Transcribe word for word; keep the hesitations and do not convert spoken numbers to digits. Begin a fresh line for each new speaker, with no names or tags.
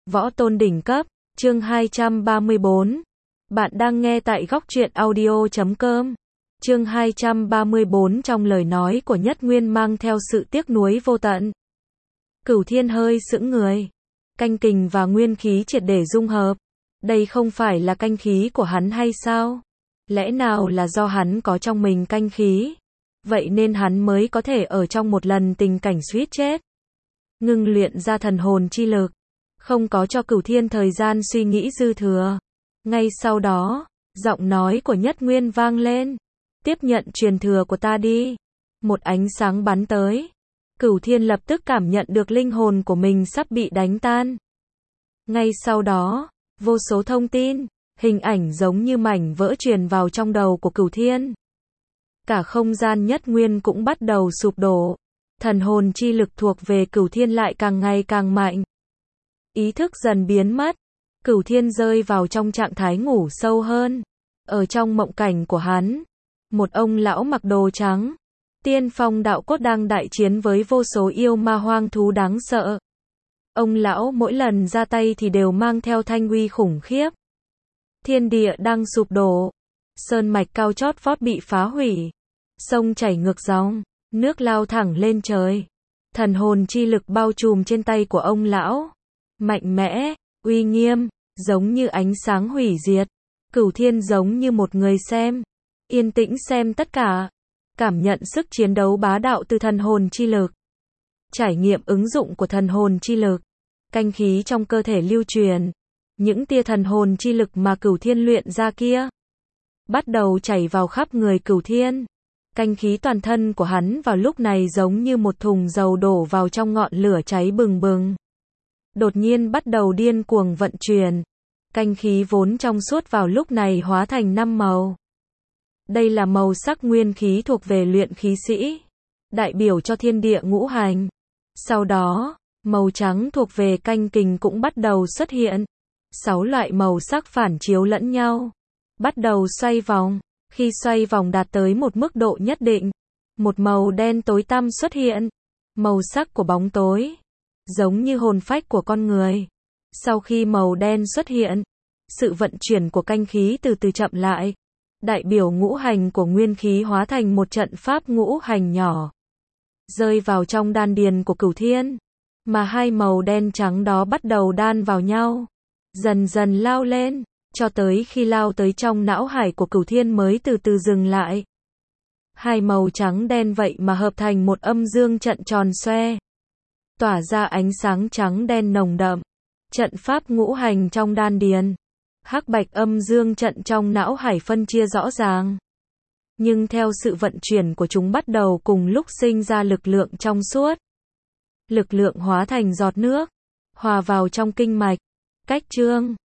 Võ tôn đỉnh cấp, chương hai trăm ba mươi bốn. Bạn đang nghe tại góc truyện audio chấm com. Chương hai trăm ba mươi bốn trong lời nói của Nhất Nguyên mang theo sự tiếc nuối vô tận. Cửu Thiên hơi sững người. Canh kình và nguyên khí triệt để dung hợp. Đây không phải là canh khí của hắn hay sao? Lẽ nào là do hắn có trong mình canh khí? Vậy nên hắn mới có thể ở trong một lần tình cảnh suýt chết. Ngưng luyện ra thần hồn chi lực. Không có cho Cửu Thiên thời gian suy nghĩ dư thừa. Ngay sau đó, giọng nói của Nhất Nguyên vang lên. Tiếp nhận truyền thừa của ta đi. Một ánh sáng bắn tới. Cửu Thiên lập tức cảm nhận được linh hồn của mình sắp bị đánh tan. Ngay sau đó, vô số thông tin, hình ảnh giống như mảnh vỡ truyền vào trong đầu của Cửu Thiên. Cả không gian Nhất Nguyên cũng bắt đầu sụp đổ. Thần hồn chi lực thuộc về Cửu Thiên lại càng ngày càng mạnh. Ý thức dần biến mất. Cửu Thiên rơi vào trong trạng thái ngủ sâu hơn. Ở trong mộng cảnh của hắn, một ông lão mặc đồ trắng, tiên phong đạo cốt đang đại chiến với vô số yêu ma hoang thú đáng sợ. Ông lão mỗi lần ra tay thì đều mang theo thanh uy khủng khiếp. Thiên địa đang sụp đổ. Sơn mạch cao chót vót bị phá hủy. Sông chảy ngược dòng, nước lao thẳng lên trời. Thần hồn chi lực bao trùm trên tay của ông lão. Mạnh mẽ, uy nghiêm, giống như ánh sáng hủy diệt. Cửu Thiên giống như một người xem. Yên tĩnh xem tất cả. Cảm nhận sức chiến đấu bá đạo từ thần hồn chi lực. Trải nghiệm ứng dụng của thần hồn chi lực. Canh khí trong cơ thể lưu truyền. Những tia thần hồn chi lực mà Cửu Thiên luyện ra kia bắt đầu chảy vào khắp người Cửu Thiên. Canh khí toàn thân của hắn vào lúc này giống như một thùng dầu đổ vào trong ngọn lửa cháy bừng bừng. Đột nhiên bắt đầu điên cuồng vận chuyển. Canh khí vốn trong suốt vào lúc này hóa thành năm màu. Đây là màu sắc nguyên khí thuộc về luyện khí sĩ, đại biểu cho thiên địa ngũ hành. Sau đó, màu trắng thuộc về canh kình cũng bắt đầu xuất hiện. Sáu loại màu sắc phản chiếu lẫn nhau, bắt đầu xoay vòng. Khi xoay vòng đạt tới một mức độ nhất định, một màu đen tối tăm xuất hiện. Màu sắc của bóng tối, giống như hồn phách của con người. Sau khi màu đen xuất hiện, sự vận chuyển của canh khí từ từ chậm lại. Đại biểu ngũ hành của nguyên khí hóa thành một trận pháp ngũ hành nhỏ, rơi vào trong đan điền của Cửu Thiên. Mà hai màu đen trắng đó bắt đầu đan vào nhau, dần dần lao lên, cho tới khi lao tới trong não hải của Cửu Thiên mới từ từ dừng lại. Hai màu trắng đen vậy mà hợp thành một âm dương trận tròn xoe, tỏa ra ánh sáng trắng đen nồng đậm. Trận pháp ngũ hành trong đan điền, hắc bạch âm dương trận trong não hải phân chia rõ ràng. Nhưng theo sự vận chuyển của chúng bắt đầu cùng lúc sinh ra lực lượng trong suốt. Lực lượng hóa thành giọt nước, hòa vào trong kinh mạch, cách chương,